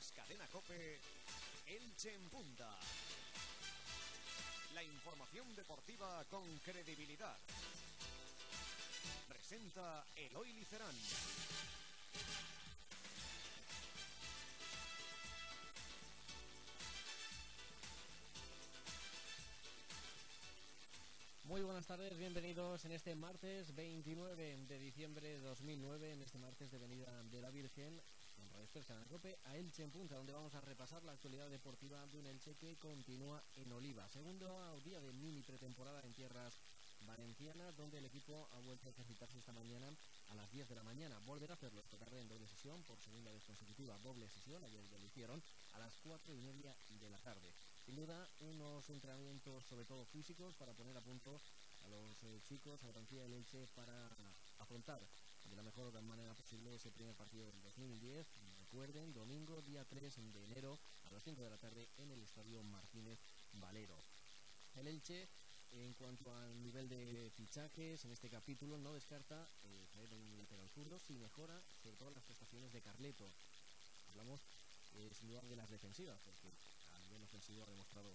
Escuchas Cadena COPE, Elche en Punta. La información deportiva con credibilidad. Presenta Eloy Licerán. Muy buenas tardes, bienvenidos en este martes 29 de diciembre de 2009, en este martes de Venida de la Virgen, con Radio Cadena COPE, a Elche en Punta, donde vamos a repasar la actualidad deportiva de un Elche que continúa en Oliva. Segundo día de mini pretemporada en tierras valencianas, donde el equipo ha vuelto a ejercitarse esta mañana a las 10 de la mañana. Volverá a hacerlo esta tarde en doble sesión, por segunda vez consecutiva doble sesión. Ayer ya lo hicieron a las 4:30 de la tarde. Sin duda, unos entrenamientos sobre todo físicos para poner a punto a los chicos, a la plantilla del Elche, para afrontar de la mejor manera posible ese primer partido del 2010. Recuerden, domingo, día 3 de enero, a las 5 de la tarde, en el Estadio Martínez Valero. El Elche, en cuanto al nivel de fichajes, en este capítulo no descarta traer un lateral zurdo si mejora sobre todo las prestaciones de Carleto. Hablamos sin duda de las defensivas, porque a nivel ofensivo ha demostrado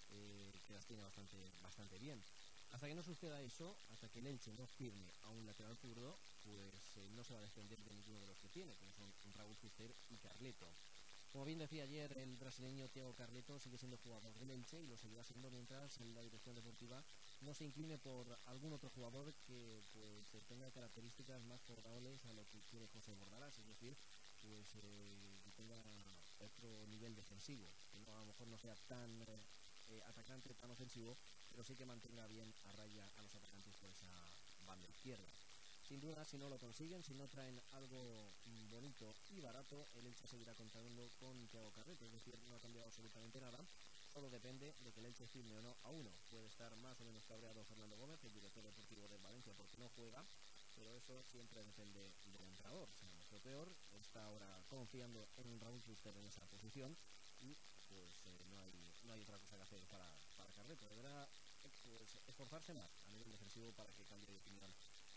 que las tiene bastante bien. Hasta que no suceda eso, hasta que el Elche no firme a un lateral zurdo, pues no se va a defender de ninguno de los que tiene, como son Raúl Fuster y Carleto. Como bien decía ayer, el brasileño Thiago Carleto sigue siendo jugador del Elche y lo seguirá siendo mientras la dirección deportiva no se incline por algún otro jugador que pues tenga características más favorables a lo que quiere José Bordalás, es decir, pues que tenga otro nivel defensivo, que no, a lo mejor no sea tan atacante, tan ofensivo, pero sí que mantenga bien a raya a los atacantes por esa banda izquierda. Sin duda, si no lo consiguen, si no traen algo bonito y barato, el Elche seguirá contando con Thiago Carleto, es decir, no ha cambiado absolutamente nada, solo depende de que el Elche firme o no a uno. Puede estar más o menos cabreado Fernando Gómez, el director deportivo del Valencia, porque no juega, pero eso siempre depende del entrenador. Lo peor, está ahora confiando en Raúl Fuster en esa posición y pues no hay otra cosa que hacer para Carleto. Deberá pues esforzarse más a nivel defensivo para que cambie de opinión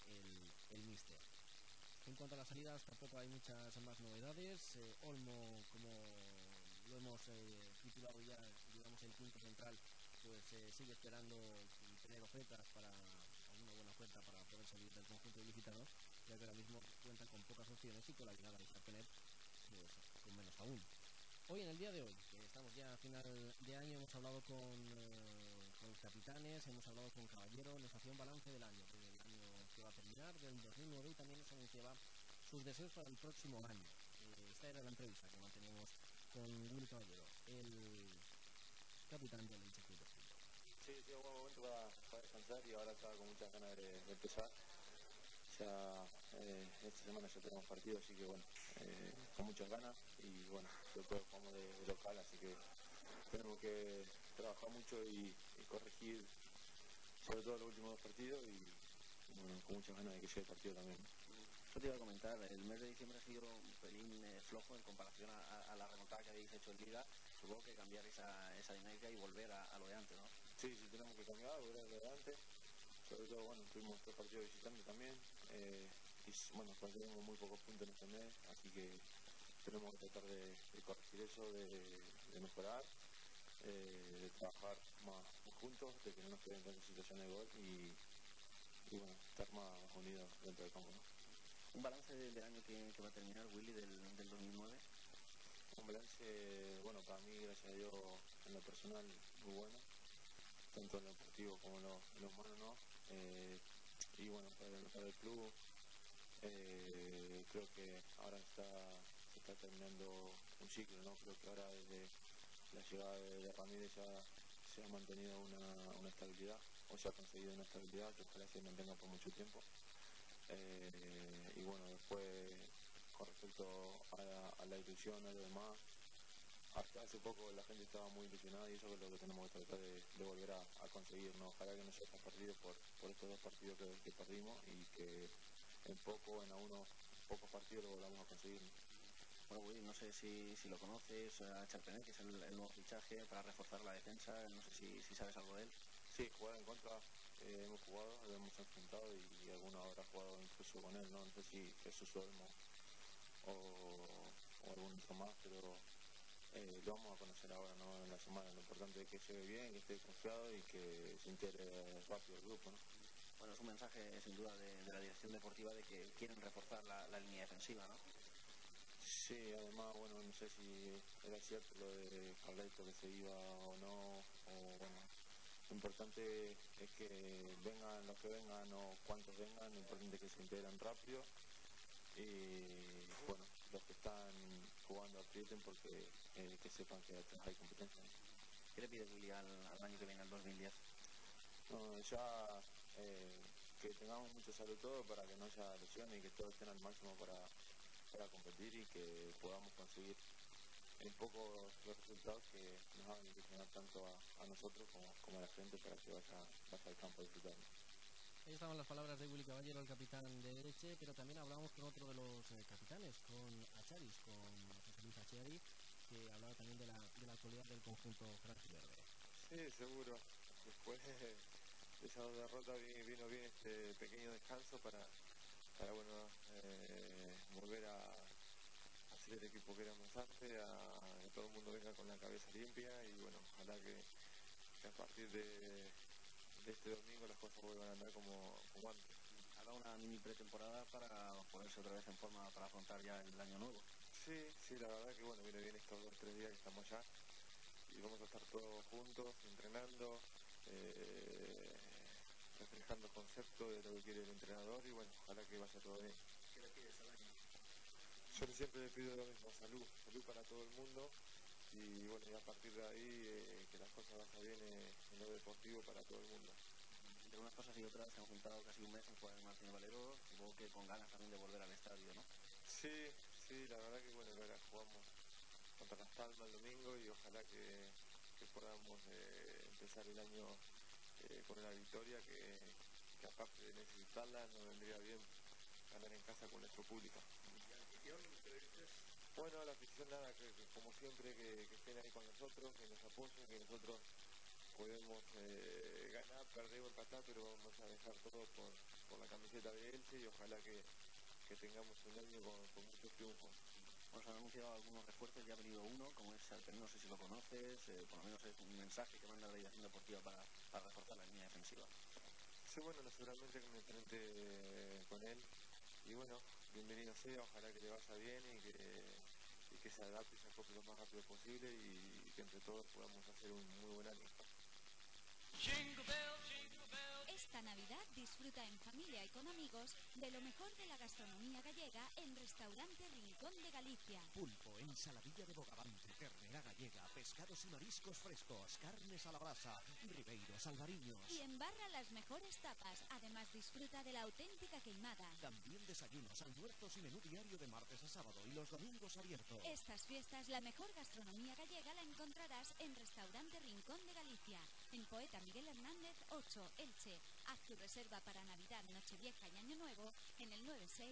el míster. En cuanto a las salidas, tampoco hay muchas más novedades. Olmo, como lo hemos titulado ya, digamos, el quinto central, pues sigue esperando tener ofertas alguna buena oferta para poder salir del conjunto ilicitano, ya que ahora mismo cuentan con pocas opciones y con la llegada de Sartener pues con menos aún. Hoy, en el día de hoy, que estamos ya a final de año, hemos hablado con los capitanes, hemos hablado con Caballero, nos hacía un balance del año que va a terminar, del 2009, y también nos anunciaba sus deseos para el próximo año. Esta era la entrevista que mantenemos con Willy Caballero, el capitán del Elche Club de Fútbol. Sí, un buen momento para descansar y ahora estaba con muchas ganas de empezar. Ya esta semana ya tenemos partido, así que bueno, con muchas ganas y bueno, sobre todo jugamos de local, así que tenemos que trabajar mucho y corregir sobre todo los últimos dos partidos y bueno, con muchas ganas de que llegue el partido también. Yo te iba a comentar, el mes de diciembre ha sido un pelín flojo en comparación a la remontada que habéis hecho en Liga. Supongo que cambiar esa dinámica y volver a lo de antes, ¿no? Sí, tenemos que cambiar, volver a lo de antes. Sobre todo, bueno, tuvimos 3 partidos visitantes también y bueno, conseguimos muy pocos puntos en este mes, así que tenemos que tratar de corregir eso, de mejorar, de trabajar más juntos, de que no nos queden tantas situaciones de gol y bueno, estar más unidos dentro del campo, ¿no? Un balance del año que va a terminar, Willy, del 2009. Un balance, bueno, para mí, gracias a Dios, en lo personal, muy bueno, tanto en lo deportivo como en lo humano, ¿no? Y bueno, para el club creo que ahora se está terminando un ciclo, ¿no? Creo que ahora desde la llegada de Ramírez ya se ha mantenido una estabilidad, o se ha conseguido una estabilidad que ojalá se mantenga por mucho tiempo. Y bueno, después con respecto a la ilusión, a lo demás, hasta hace poco la gente estaba muy ilusionada y eso es lo que tenemos que tratar de volver a conseguir, ¿no? Ojalá que no se haya perdido por estos 2 partidos que perdimos y que en unos pocos partidos lo volvamos a conseguir, ¿no? Bueno, Willy, no sé si lo conoces, a Charpenet, que es el nuevo fichaje para reforzar la defensa, no sé si sabes algo de él. Sí, jugar en contra, hemos jugado, lo hemos enfrentado y alguno habrá jugado incluso con él, no sé si Jesús Olmo o algún otro más, pero lo vamos a conocer ahora, ¿no? En la semana. Lo importante es que llegue bien, que esté confiado y que se integre rápido el grupo, ¿no? Bueno, es un mensaje sin duda de la dirección deportiva de que quieren reforzar la línea defensiva, ¿no? Sí, además, bueno, no sé si era cierto lo de Carleto que se iba o no, o bueno, lo importante es que vengan los que vengan o cuantos vengan, lo importante es que se integren rápido y bueno, los que están jugando aprieten porque que sepan que atrás hay competencia. ¿Qué le pide Willy al año que viene, al 2010? No, ya que tengamos mucha salud todo para que no haya lesiones y que todos estén al máximo para competir y que podamos conseguir un poco los resultados que nos hagan ilusionar tanto a nosotros como a la gente para que vaya al campo a disfrutar. Ahí estaban las palabras de Willy Caballero, el capitán de Elche, pero también hablábamos con otro de los capitanes, con Acharis, con José Luis Acharis, que hablaba también de la actualidad del conjunto franjiverde. Sí, seguro. Después de esa derrota vino bien este pequeño descanso para bueno, volver a ser el equipo que éramos antes, a que todo el mundo venga con la cabeza limpia y bueno, ojalá que a partir de este domingo las cosas vuelvan a andar como antes. Hará una mini pretemporada para ponerse otra vez en forma para afrontar ya el año nuevo. Sí, la verdad que bueno, viene bien estos 2 o 3 días que estamos allá y vamos a estar todos juntos, entrenando, reflejando conceptos de lo que quiere el entrenador y bueno, ojalá que vaya todo bien. ¿Qué le pides al año? Yo siempre le pido lo mismo, salud para todo el mundo y bueno, y a partir de ahí que las cosas vayan bien en lo deportivo para todo el mundo. Entre unas cosas y otras se han juntado casi un mes en jugar en Martín Valero, supongo que con ganas también de volver al estadio, ¿no? Sí, la verdad que bueno, ahora jugamos contra Las Palmas el domingo y ojalá que podamos empezar el año con una victoria que aparte de necesitarla nos vendría bien ganar en casa con nuestro público. ¿Y la afición, qué le dices? Bueno, a la afición nada, que como siempre que estén ahí con nosotros, que nos apoyen, que nosotros podemos ganar, perder o empatar, pero vamos a dejar todo por la camiseta de Elche y ojalá que tengamos un año con muchos triunfos. Bueno, se han anunciado algunos refuerzos, ya ha venido uno, como es Alper, no sé si lo conoces, por lo menos es un mensaje que manda la dirección deportiva para reforzar la línea defensiva. Sí, bueno, seguramente que me enfrente con él y bueno, bienvenido sea, ojalá que le vaya bien y que se adapte y se acople lo más rápido posible y que entre todos podamos hacer un muy buen año. Esta Navidad disfruta en familia y con amigos de lo mejor de la gastronomía gallega en Restaurante Rincón de Galicia. Pulpo, ensaladilla de bogavante, ternera gallega, pescados y mariscos frescos, carnes a la brasa, ribeiros, albariños. Y embarra las mejores tapas. Además disfruta de la auténtica queimada. También desayunos, almuerzos y menú diario de martes a sábado y los domingos abiertos. Estas fiestas, la mejor gastronomía gallega la encontrarás en Restaurante Rincón de Galicia. En Poeta Miguel Hernández 8, Elche. Haz tu reserva para Navidad, Nochevieja y Año Nuevo en el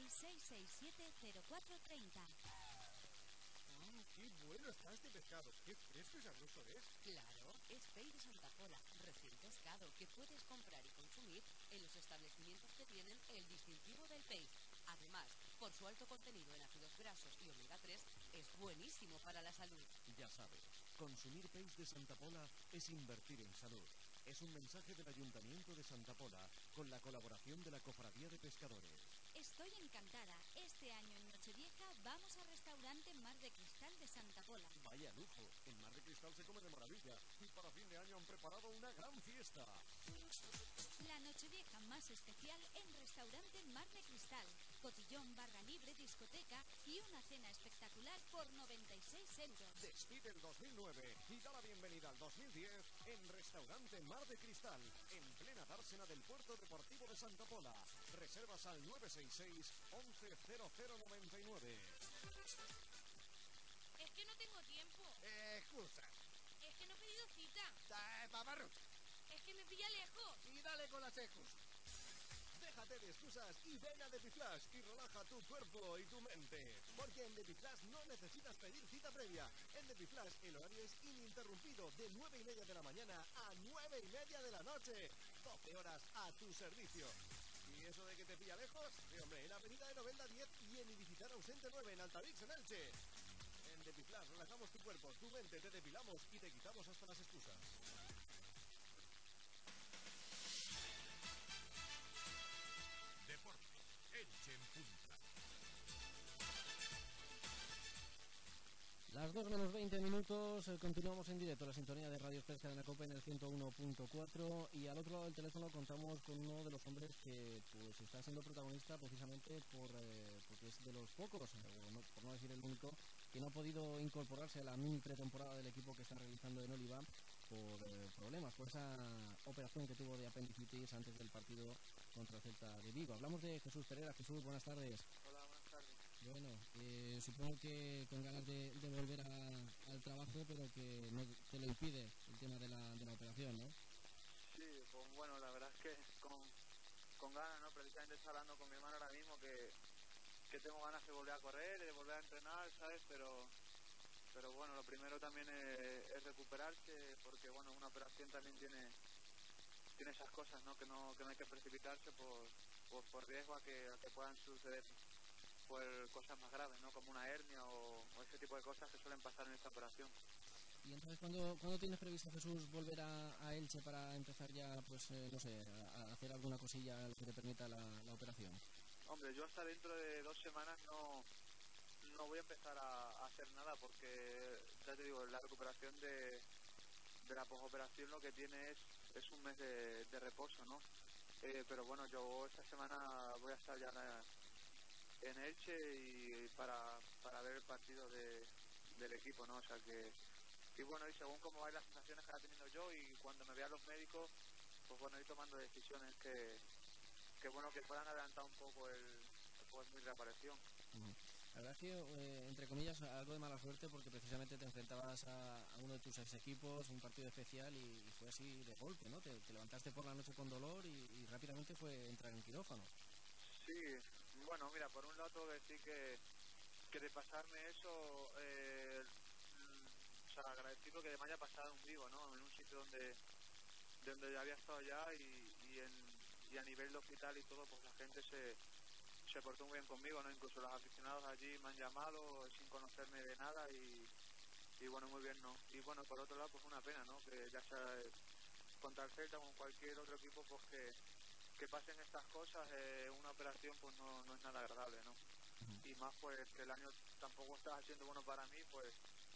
966670430. ¡Qué bueno está este pescado! ¡Qué fresco y sabroso es! Claro, es pey de Santa Pola, recién pescado, que puedes comprar y consumir en los establecimientos que tienen el distintivo del pey. Además, por su alto contenido en ácidos grasos y omega 3, es buenísimo para la salud. Ya sabes, consumir peix de Santa Pola es invertir en salud. Es un mensaje del Ayuntamiento de Santa Pola con la colaboración de la Cofradía de Pescadores. Estoy encantada. Este año en Nochevieja vamos al restaurante Mar de Cristal de Santa Pola. Vaya lujo, en Mar de Cristal se come de maravilla y para fin de año han preparado una gran fiesta. La Nochevieja más especial en Restaurante Mar de Cristal. Cotillón, barra libre, discoteca y una cena espectacular por 96 euros. Despide el 2009 y da la bienvenida al 2010 en Restaurante Mar de Cristal, en plena dársena del Puerto Deportivo de Santa Pola. Reservas al 966 110099. Es que no tengo tiempo. Excusa. Es que no he pedido cita. Paparrucha. Es que me pilla lejos. Y dale con las excusas. Déjate de excusas y ven a Depiflash y relaja tu cuerpo y tu mente. Porque en Depiflash no necesitas pedir cita previa. En Depiflash el horario es ininterrumpido de 9:30 de la mañana a 9:30 de la noche. 12 horas a tu servicio. ¿Y eso de que te pilla lejos? Sí, hombre, en Avenida de Novelda 10 y en Ilicitana Ausente 9 en Altavix en Elche. En Depiflash relajamos tu cuerpo, tu mente, te depilamos y te quitamos hasta las excusas. Deporte, Elche en punta. Las 2 menos 20 minutos, continuamos en directo, la sintonía de Radio Fresca de la Copa en el 101.4 y al otro lado del teléfono contamos con uno de los hombres que pues está siendo protagonista precisamente porque es de los pocos, por no decir el único, que no ha podido incorporarse a la mini pretemporada del equipo que está realizando en Oliva por problemas, por esa operación que tuvo de apendicitis antes del partido contra el Celta de Vigo. Hablamos de Jesús Pereira. Jesús, buenas tardes. Hola, buenas tardes. Bueno, supongo que con ganas de volver al trabajo, pero que no te lo impide el tema de la operación, ¿no? Sí, pues bueno, la verdad es que con ganas, ¿no? Precisamente estoy hablando con mi hermano ahora mismo que tengo ganas de volver a correr, de volver a entrenar, ¿sabes? Pero bueno, lo primero también es recuperarse, porque bueno, una operación también tiene esas cosas, ¿no? Que no hay que precipitarse por riesgo a que puedan suceder pues cosas más graves, ¿no? Como una hernia o ese tipo de cosas que suelen pasar en esta operación. Y entonces, ¿cuándo tienes previsto, Jesús, volver a Elche para empezar ya, pues, no sé, a hacer alguna cosilla que te permita la operación? Hombre, yo hasta dentro de 2 semanas no voy a empezar a hacer nada porque, ya te digo, la recuperación de la posoperación lo que tiene es un mes de reposo, ¿no? Pero bueno, yo esta semana voy a estar ya en Elche y para ver el partido del equipo, ¿no? O sea que, y bueno, y según cómo van las sensaciones que está teniendo yo y cuando me vean los médicos, pues bueno, ir tomando decisiones que bueno, que puedan adelantar un poco mi reaparición. La verdad es que, entre comillas, algo de mala suerte porque precisamente te enfrentabas a uno de tus ex equipos, un partido especial y fue así de golpe, ¿no? Te levantaste por la noche con dolor y rápidamente fue entrar en quirófano. Sí, bueno, mira, por un lado tengo que decir que de pasarme eso, o sea, agradecido que me haya pasado en Vigo, ¿no? En un sitio donde ya había estado ya y a nivel de hospital y todo, pues la gente se portó muy bien conmigo, ¿no? Incluso los aficionados allí me han llamado sin conocerme de nada y bueno, muy bien, ¿no? Y bueno, por otro lado, pues una pena, ¿no? Que ya sea contra el Celta o con cualquier otro equipo, pues que pasen estas cosas, una operación pues no es nada agradable, ¿no? Y más pues que el año tampoco está siendo bueno para mí, pues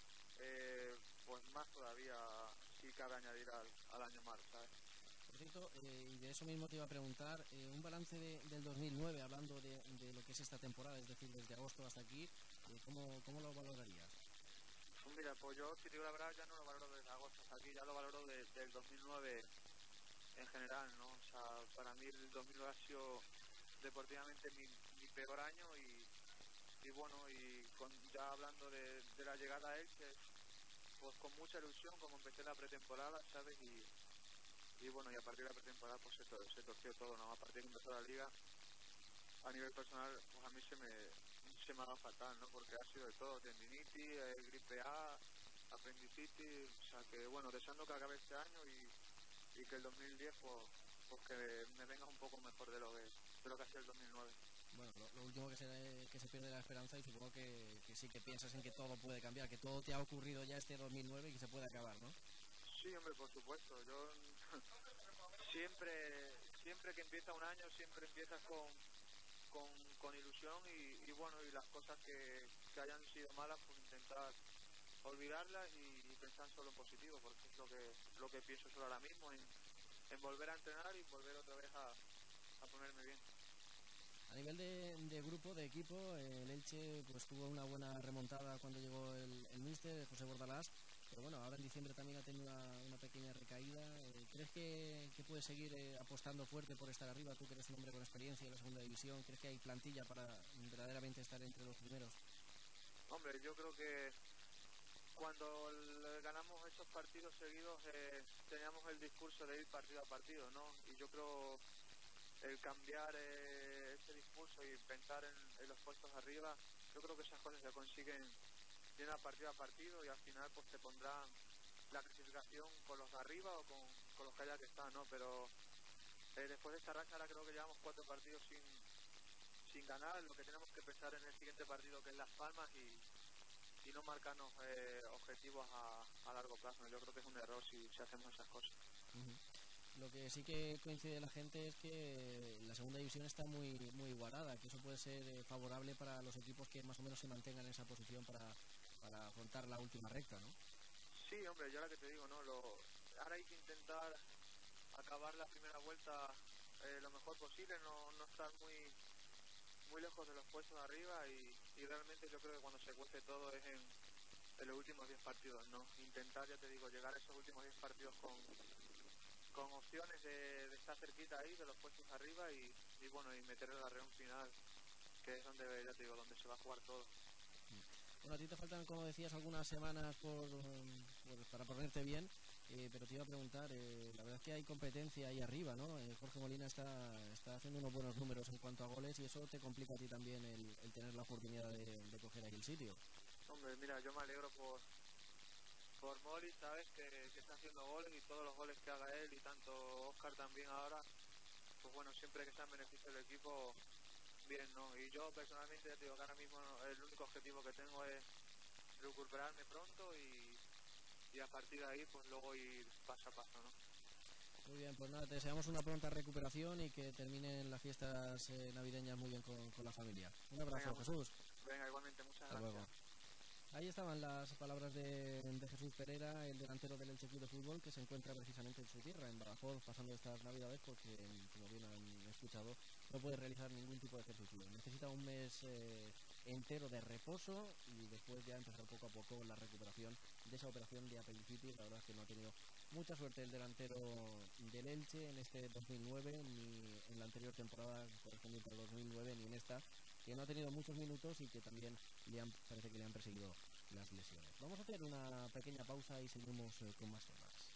más todavía sí cabe añadir al año mal, ¿sabes? Por cierto, y de eso mismo te iba a preguntar, un balance del 2009, hablando de lo que es esta temporada, es decir, desde agosto hasta aquí, ¿cómo lo valorarías? Pues mira, pues yo, si te digo la verdad, ya no lo valoro desde agosto hasta aquí, ya lo valoro del 2009 en general, ¿no? O sea, para mí el 2009 ha sido deportivamente mi peor año y bueno, y ya hablando de la llegada a Elche, pues con mucha ilusión, como empecé la pretemporada, ¿sabes? Y bueno, y a partir de la pretemporada pues se torció todo, ¿no? A partir de que empezó la liga, a nivel personal, pues a mí se me ha dado fatal, ¿no? Porque ha sido de todo, tendinitis, gripe A, apendicitis, o sea que bueno, deseando que acabe este año y que el 2010 pues que me venga un poco mejor de lo que ha sido el 2009. Bueno, lo último que se pierde la esperanza y supongo que sí que piensas en que todo puede cambiar, que todo te ha ocurrido ya este 2009 y que se puede acabar, ¿no? Sí, hombre, por supuesto. Yo siempre que empieza un año, siempre empiezas con ilusión y bueno, y las cosas que hayan sido malas, pues intentar olvidarlas y pensar solo en positivo, porque es lo que pienso solo ahora mismo, en volver a entrenar y volver otra vez a ponerme bien. A nivel de grupo, de equipo, el Elche pues tuvo una buena remontada cuando llegó el míster, José Bordalás, pero bueno, ahora en diciembre también ha tenido una pequeña recaída. ¿Crees que puede seguir apostando fuerte por estar arriba? Tú que eres un hombre con experiencia en la segunda división, ¿crees que hay plantilla para verdaderamente estar entre los primeros? Hombre, yo creo que cuando ganamos esos partidos seguidos teníamos el discurso de ir partido a partido, ¿no? Y yo creo el cambiar ese discurso y pensar en los puestos arriba, yo creo que esas cosas se consiguen de una partido a partido y al final pues te pondrán la clasificación con los de arriba o con los que haya que estar, ¿no? Pero después de esta racha ahora creo que llevamos 4 partidos sin ganar, lo que tenemos que pensar en el siguiente partido que es Las Palmas no marcarnos objetivos a largo plazo. Yo creo que es un error si hacemos esas cosas. Lo que sí que coincide la gente es que la segunda división está muy igualada, que eso puede ser favorable para los equipos que más o menos se mantengan en esa posición para afrontar la última recta, ¿no? Sí, hombre, yo ahora que te digo, ¿no? Ahora hay que intentar acabar la primera vuelta lo mejor posible, no estar muy lejos de los puestos de arriba y realmente yo creo que cuando se cueste todo es en los últimos 10 partidos, ¿no? Intentar, ya te digo, llegar a esos últimos 10 partidos con opciones de estar cerquita ahí de los puestos de arriba y bueno, y meter el arreón final, que es donde, ya te digo, donde se va a jugar todo. Bueno, a ti te faltan, como decías, algunas semanas para ponerte bien, pero te iba a preguntar, la verdad es que hay competencia ahí arriba, ¿no? Jorge Molina está haciendo unos buenos números en cuanto a goles y eso te complica a ti también el tener la oportunidad de coger ahí el sitio. Hombre, mira, yo me alegro por Moli, sabes, que está haciendo goles y todos los goles que haga él y tanto Óscar también ahora, pues bueno, siempre que sea en beneficio del equipo, bien, ¿no? Y yo personalmente ya te digo que ahora mismo el único objetivo que tengo es recuperarme pronto y a partir de ahí pues luego ir paso a paso, ¿no? Muy bien, pues nada, te deseamos una pronta recuperación y que terminen las fiestas navideñas muy bien con la familia. Un abrazo, Venga, Jesús. Venga, igualmente, muchas Hasta gracias. Luego. Ahí estaban las palabras de Jesús Pereira, el delantero del Elche Club de Fútbol, que se encuentra precisamente en su tierra, en Badajoz, pasando estas navidades porque, como bien han escuchado, no puede realizar ningún tipo de ejercicio. Necesita un mes entero de reposo y después ya empezar poco a poco la recuperación de esa operación de apendicitis. La verdad es que no ha tenido mucha suerte el delantero del Elche en este 2009, ni en la anterior temporada correspondiente al 2009, ni en esta, que no ha tenido muchos minutos y que también parece que le han perseguido las lesiones. Vamos a hacer una pequeña pausa y seguimos con más temas.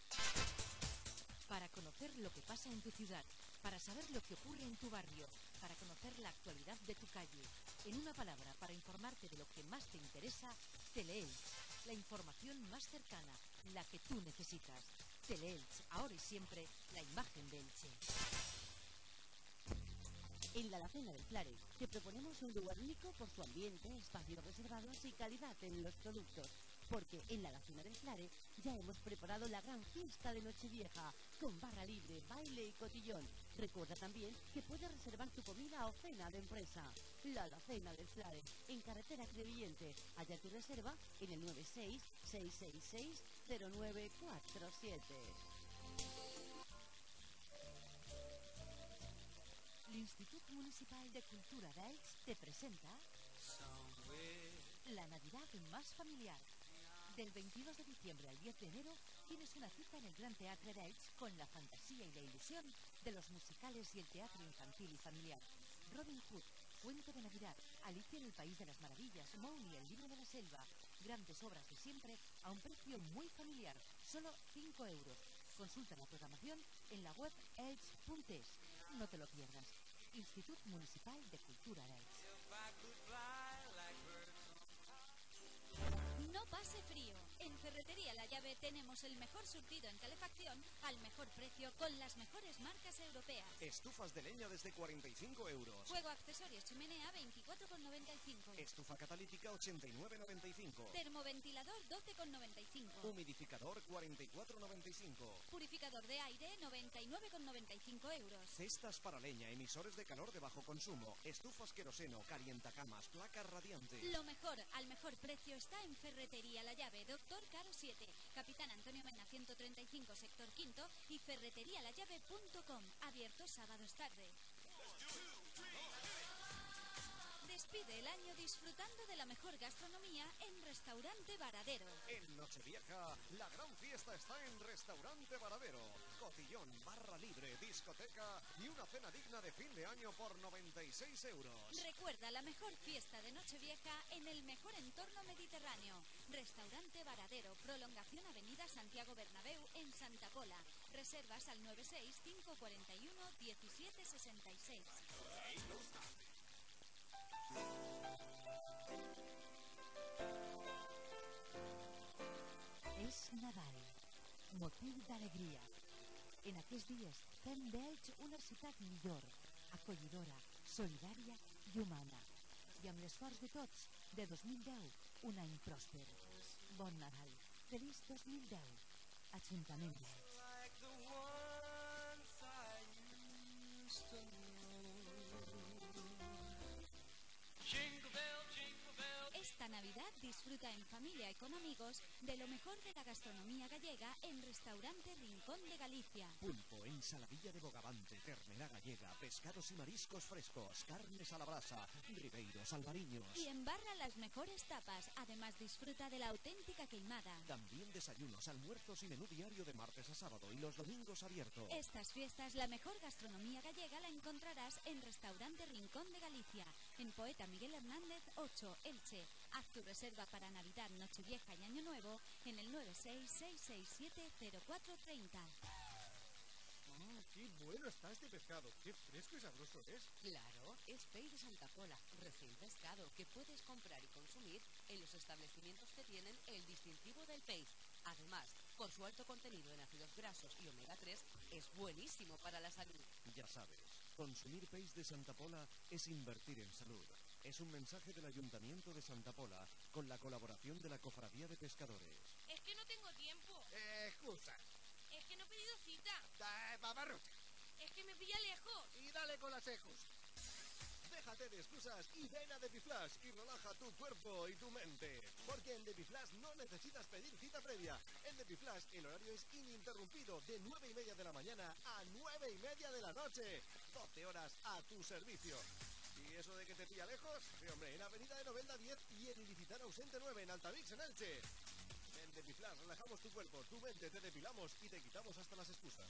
Para conocer lo que pasa en tu ciudad, para saber lo que ocurre en tu barrio, para conocer la actualidad de tu calle. En una palabra, para informarte de lo que más te interesa, Teleelch. La información más cercana, la que tú necesitas. Teleelch, ahora y siempre, la imagen de Elche. En la Alacena del Flare te proponemos un lugar único por su ambiente, espacios reservados y calidad en los productos. Porque en la Alacena del Flare ya hemos preparado la gran fiesta de Nochevieja, con barra libre, baile y cotillón. Recuerda también que puedes reservar tu comida o cena de empresa. La Alacena del Flare, en carretera Crevillente. Halla tu reserva en el 96-666-0947. L'Institut Municipal de Cultura d'Elx te presenta la Navidad más familiar. Del 22 de diciembre al 10 de enero tienes una cita en el Gran Teatre d'Elx con la fantasía y la ilusión de los musicales y el teatro infantil y familiar. Robin Hood, Cuento de Navidad, Alicia en el País de las Maravillas, Mowgli, el Libro de la Selva. Grandes obras de siempre a un precio muy familiar, solo 5 euros. Consulta la programación en la web elx.es. No te lo pierdas. Institut Municipal de Cultura d'Elx. No pase frío. En Ferretería La Llave tenemos el mejor surtido en calefacción al mejor precio con las mejores marcas europeas. Estufas de leña desde 45 euros. Fuego, accesorios, chimenea 24,95. Estufa catalítica 89,95. Termoventilador 12,95. Humidificador 44,95. Purificador de aire 99,95 euros. Cestas para leña, emisores de calor de bajo consumo, estufas queroseno, calientacamas, placas radiantes. Lo mejor al mejor precio está en Ferretería La Llave, Doctor Caro 7, Capitán Antonio Mena 135, sector quinto y ferreterialallave.com, abierto sábados tarde. Despide el año disfrutando de la mejor gastronomía en Restaurante Varadero. En Nochevieja, la gran fiesta está en Restaurante Varadero. Cotillón, barra libre, discoteca y una cena digna de fin de año por 96 euros. Recuerda la mejor fiesta de Nochevieja en el mejor entorno mediterráneo. Restaurante Varadero, prolongación Avenida Santiago Bernabéu en Santa Pola. Reservas al 96 541 1766. És Nadal, motiu d'alegria. En aquests dies fem d'Elx una ciutat millor, acollidora, solidària i humana. I amb l'esforç de tots, de 2010 un any pròsper. Bon Nadal. Feliç 2010. Ajuntament d'Elx. Esta Navidad disfruta en familia y con amigos de lo mejor de la gastronomía gallega en Restaurante Rincón de Galicia. Pulpo, ensaladilla de bogavante, ternera gallega, pescados y mariscos frescos, carnes a la brasa, ribeiros, albariños. Y embarra las mejores tapas. Además disfruta de la auténtica queimada. También desayunos, almuerzos y menú diario de martes a sábado y los domingos abiertos. Estas fiestas, la mejor gastronomía gallega la encontrarás en Restaurante Rincón de Galicia, en Poeta Miguel Hernández 8, Elche. Haz tu reserva para Navidad, Nochevieja y Año Nuevo en el 966670430. ¡Qué bueno está este pescado! ¡Qué fresco y sabroso es! Claro, es peix de Santa Pola, recién pescado, que puedes comprar y consumir en los establecimientos que tienen el distintivo del peix. Además, por su alto contenido en ácidos grasos y omega 3, es buenísimo para la salud. Ya sabes, consumir peix de Santa Pola es invertir en salud. Es un mensaje del Ayuntamiento de Santa Pola con la colaboración de la Cofradía de Pescadores. Es que no tengo tiempo. Excusa. Es que no he pedido cita. Babarrucha. Es que me pilla lejos. Y dale con las ejos. Déjate de excusas y ven a Depiflash y relaja tu cuerpo y tu mente. Porque en Depiflash no necesitas pedir cita previa. En Depiflash el horario es ininterrumpido de 9:30 de la mañana a 9:30 de la noche. 12 horas a tu servicio. ¿Y eso de que te pilla lejos? Sí, hombre, en Avenida de Novelda 10 y en Ilicitano Ausente 9 en Altavix, en Elche. En Depiflash relajamos tu cuerpo, tu mente, te depilamos y te quitamos hasta las excusas.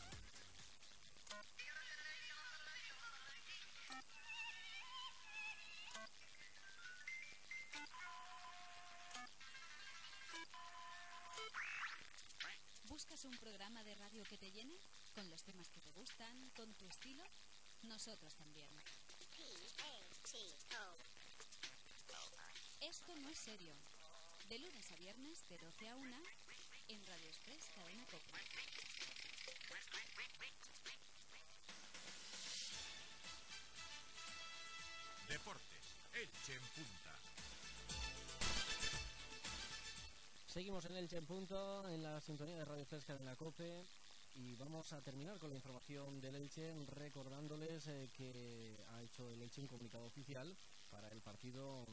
¿Buscas un programa de radio que te llene? ¿Con los temas que te gustan? ¿Con tu estilo? Nosotros también. Esto no es serio. De lunes a viernes, de 12 a 1, en Radio Express Cadena Cope. Deportes, Elche en punta. Seguimos en Elche en punto, en la sintonía de Radio Express Cadena Cope. Y vamos a terminar con la información del Elche, recordándoles que ha hecho el Elche un comunicado oficial para el partido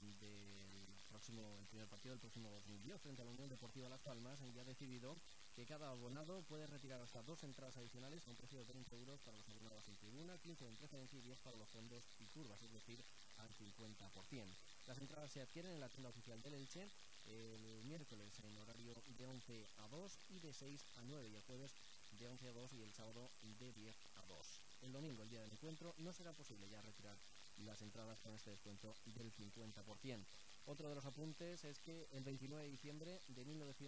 el primer partido del próximo 2010 frente a la Unión Deportiva Las Palmas, y ha decidido que cada abonado puede retirar hasta 2 entradas adicionales a un precio de 30 euros para los abonados en tribuna, 15 en preferencia y 10 para los fondos y curvas, es decir, al 50%. Las entradas se adquieren en la tienda oficial del Elche el miércoles en horario de 11 a 2 y de 6 a 9, y el jueves de 11 a 2 y el sábado de 10 a 2. El domingo, el día del encuentro, no será posible ya retirar las entradas con este descuento del 50%. Otro de los apuntes es que el 29 de diciembre de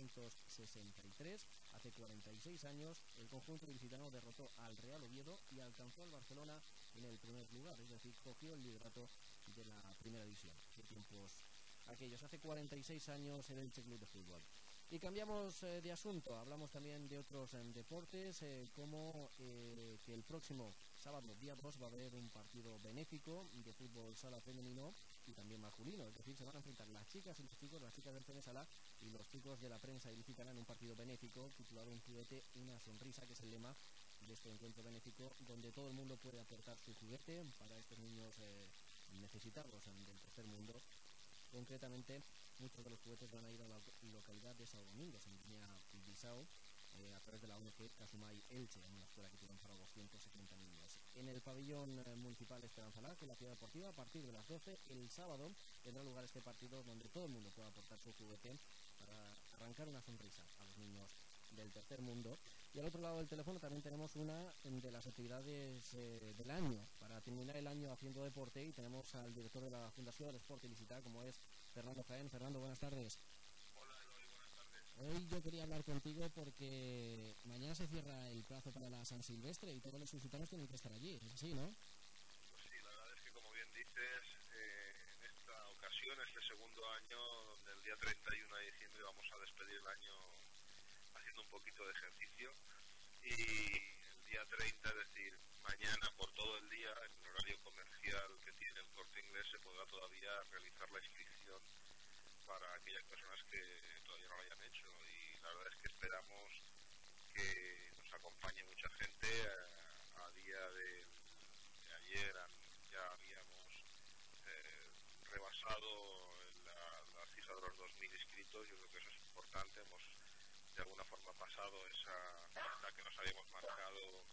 1963, hace 46 años, el conjunto ilicitano derrotó al Real Oviedo y alcanzó al Barcelona en el primer lugar, es decir, cogió el liderato de la primera división. ¿Qué tiempos aquellos? Hace 46 años en el Elche Club de Fútbol. Y cambiamos de asunto, hablamos también de otros deportes, como que el próximo sábado, día 2, va a haber un partido benéfico de fútbol sala femenino y también masculino, es decir, se van a enfrentar las chicas y los chicos, las chicas del Pene Sala y los chicos de la prensa ilicitana en un partido benéfico titulado Un juguete, una sonrisa, que es el lema de este encuentro benéfico, donde todo el mundo puede aportar su juguete para estos niños necesitados del tercer mundo. Concretamente, muchos de los juguetes van a ir a la localidad de Sao Domingos, en Guinea-Bissau, a través de la ONG Casumay Elche, en una escuela que tienen para 270 niños. En el pabellón municipal Esperanzalá, que es la ciudad deportiva, a partir de las 12, el sábado, tendrá lugar este partido donde todo el mundo pueda aportar su juguete para arrancar una sonrisa a los niños del tercer mundo. Y al otro lado del teléfono también tenemos una de las actividades del año, para terminar el año haciendo deporte, y tenemos al director de la Fundación del Sport Ilicità, como es Fernando Jaén. Fernando, buenas tardes. Hola, Eloy, buenas tardes. Hoy yo quería hablar contigo porque mañana se cierra el plazo para la San Silvestre y todos los ilicitanos tienen que estar allí, ¿es así, no? Pues sí, la verdad es que, como bien dices, en esta ocasión, este segundo año, donde el día 31 de diciembre vamos a despedir el año haciendo un poquito de ejercicio, y el día 30, es decir, mañana por todo el día, en el horario comercial que tiene el Corte Inglés, se podrá todavía realizar la inscripción para aquellos hay personas que todavía no lo hayan hecho y la verdad es que esperamos que nos acompañe mucha gente. A día de ayer ya habíamos rebasado la cifra de los 2.000 inscritos. Yo creo que eso es importante. Hemos de alguna forma pasado esa meta que nos habíamos marcado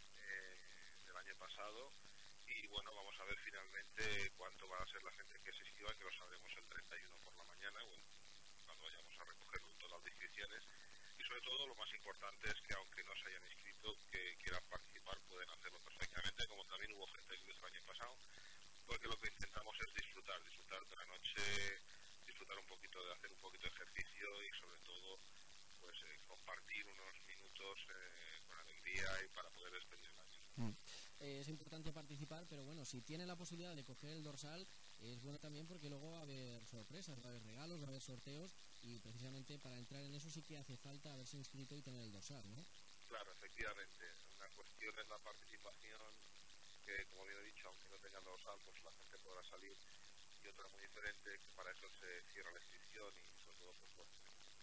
del año pasado. Y bueno, vamos a ver finalmente cuánto va a ser la gente que se inscriba, que lo sabremos el 31 por la mañana, bueno, cuando vayamos a recoger un total de inscripciones. Y sobre todo lo más importante es que aunque no se hayan inscrito, que quieran participar, pueden hacerlo perfectamente, como también hubo gente que lo hizo el año pasado, porque lo que intentamos es disfrutar de la noche, disfrutar un poquito, de hacer un poquito de ejercicio y sobre todo pues compartir unos minutos con alegría y para poder despedir el año. Es importante participar, pero bueno, si tiene la posibilidad de coger el dorsal, es bueno también porque luego va a haber sorpresas, va a haber regalos, va a haber sorteos y precisamente para entrar en eso sí que hace falta haberse inscrito y tener el dorsal, ¿no? Claro, efectivamente. Una cuestión es la participación, que como bien he dicho, aunque no tengan dorsal, pues la gente podrá salir, y otra muy diferente, que para eso se cierra la inscripción y sobre todo pues bueno,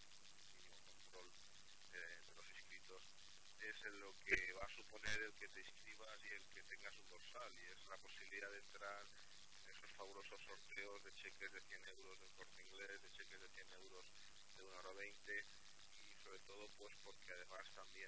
un mínimo control de los inscritos, es en lo que va a suponer el que te inscribas y el que tengas un dorsal, y es la posibilidad de entrar en esos fabulosos sorteos de cheques de 100 euros del Corte Inglés, de cheques de 100 euros de 1,20 €, y sobre todo pues porque además también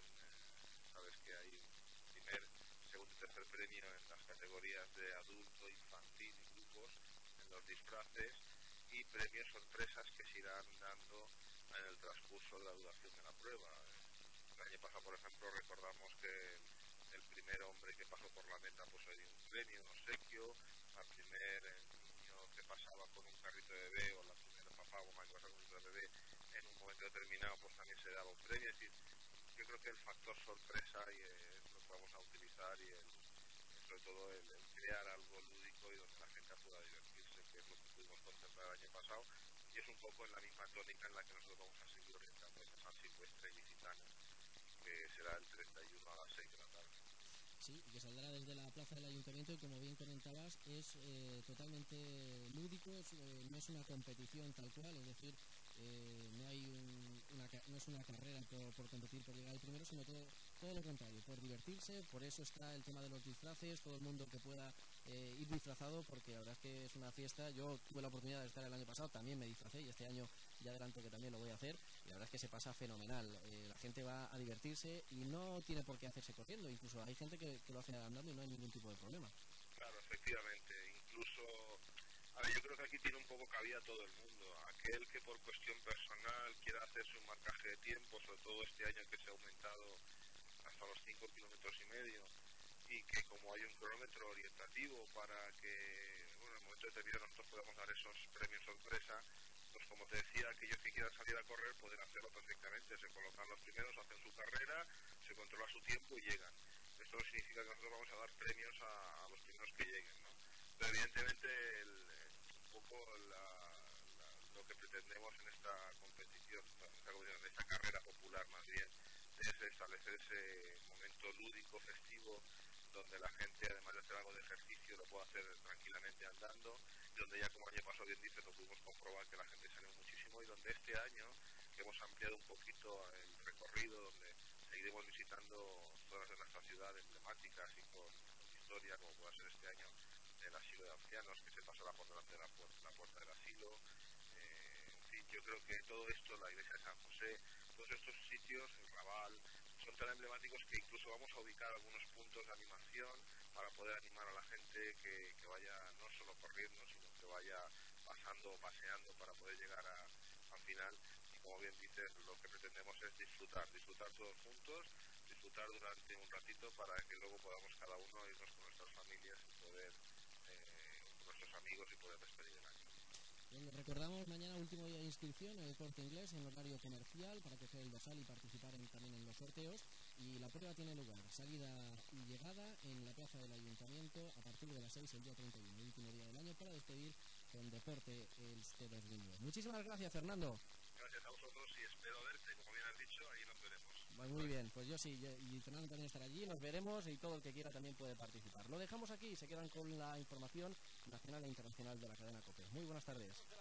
sabes que hay un primer, segundo y tercer premio en las categorías de adulto, infantil y grupos, en los disfraces, y premios sorpresas que se irán dando en el transcurso de la duración de la prueba. El año pasado, por ejemplo, recordamos que el primer hombre que pasó por la meta pues le dio un premio, un obsequio, al primer niño que pasaba con un carrito de bebé, o la primera papá o mamá que pasaba con un carrito de bebé, en un momento determinado pues también se daba un premio. Es decir, yo creo que el factor sorpresa y es lo que vamos a utilizar, y sobre todo el crear algo lúdico y donde la gente pueda divertirse, que es lo que pudimos contemplar el año pasado, y es un poco en la misma tónica en la que nosotros vamos a seguir orientando este San Silvestre ilicitano, que será el 31 a las 6 de la tarde. Sí, y que saldrá desde la plaza del Ayuntamiento y como bien comentabas es totalmente lúdico, no es una competición tal cual, es decir, no hay no es una carrera por competir, por llegar al primero, sino todo lo contrario, por divertirse. Por eso está el tema de los disfraces, todo el mundo que pueda ir disfrazado, porque la verdad es que es una fiesta. Yo tuve la oportunidad de estar el año pasado, también me disfracé, y este año ya adelanto que también lo voy a hacer, y la verdad es que se pasa fenomenal. La gente va a divertirse y no tiene por qué hacerse corriendo, incluso hay gente que lo hace andando y no hay ningún tipo de problema. Claro, efectivamente, incluso a ver, yo creo que aquí tiene un poco cabida todo el mundo. Aquel que por cuestión personal quiera hacerse un marcaje de tiempo, sobre todo este año que se ha aumentado hasta los 5,5 kilómetros, y que como hay un cronómetro orientativo para que bueno, en un momento determinado nosotros podamos dar esos premios sorpresa, pues como te decía, aquellos que quieran salir a correr pueden hacerlo perfectamente. Se colocan los primeros, hacen su carrera, se controla su tiempo y llegan. Esto significa que nosotros vamos a dar premios a los primeros que lleguen, ¿no? Pero evidentemente un poco lo que pretendemos en esta competición, en esta carrera popular más bien, es establecer ese momento lúdico, festivo, donde la gente, además de hacer algo de ejercicio, lo puede hacer tranquilamente andando, y donde ya como el año pasado bien dices, lo pudimos comprobar que la gente salió muchísimo, y donde este año hemos ampliado un poquito el recorrido, donde seguiremos visitando zonas de nuestra ciudad emblemáticas y con historia, como pueda ser este año el asilo de ancianos, que se pasará por delante de la puerta del asilo. En fin, yo creo que todo esto, la iglesia de San José, todos estos sitios, el Raval, son tan emblemáticos que incluso vamos a ubicar algunos puntos de animación para poder animar a la gente que vaya no solo corriendo, sino que vaya pasando o paseando para poder llegar al final. Y como bien dices, lo que pretendemos es disfrutar todos juntos, disfrutar durante un ratito para que luego podamos cada uno irnos con nuestras familias y poder con nuestros amigos y poder despedir el año. Bueno, recordamos, mañana último día de inscripción en el Corte Inglés, en horario comercial, para coger el dorsal y participar también en los sorteos. Y la prueba tiene lugar, salida y llegada en la plaza del Ayuntamiento a partir de las 6 el día 31, el último día del año, para despedir con deporte este 2009. Muchísimas gracias, Fernando. Gracias a vosotros y espero verte, como bien has dicho, ahí nos veremos. Muy bien, pues yo sí, y Fernando también estará allí, nos veremos y todo el que quiera también puede participar. Lo dejamos aquí y se quedan con la información nacional e internacional de la cadena COPE. Muy buenas tardes.